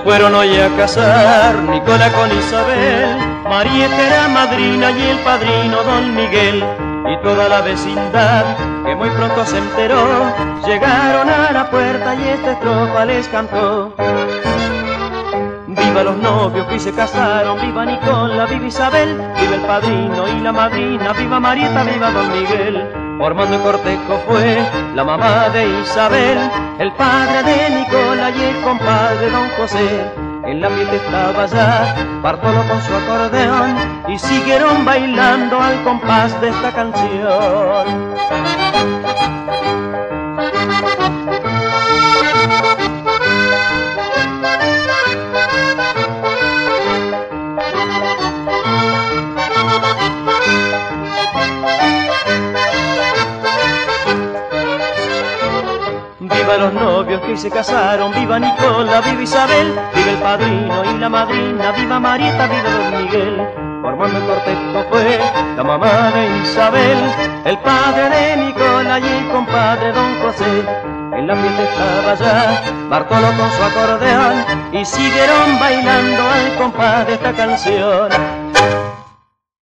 fueron hoy a casar Nicola con Isabel. Marieta era madrina y el padrino don Miguel. Y toda la vecindad, que muy pronto se enteró, llegaron a la puerta y esta estrofa les cantó. Viva los novios que hoy se casaron, viva Nicola, viva Isabel, viva el padrino y la madrina, viva Marieta, viva don Miguel. Formando el cortejo fue la mamá de Isabel, el padre de Nicola y el compadre don José. En la fiesta estaba ya Bartolo con su acordeón y siguieron bailando al compás de esta canción. Viva los novios que se casaron, viva Nicola, viva Isabel, viva el padrino y la madrina, viva Marieta, viva don Miguel. Formando el cortejo fue la mamá de Isabel, el padre de Nicola y el compadre don José. En la fiesta estaba ya Bartolo con su acordeón y siguieron bailando al compás de esta canción.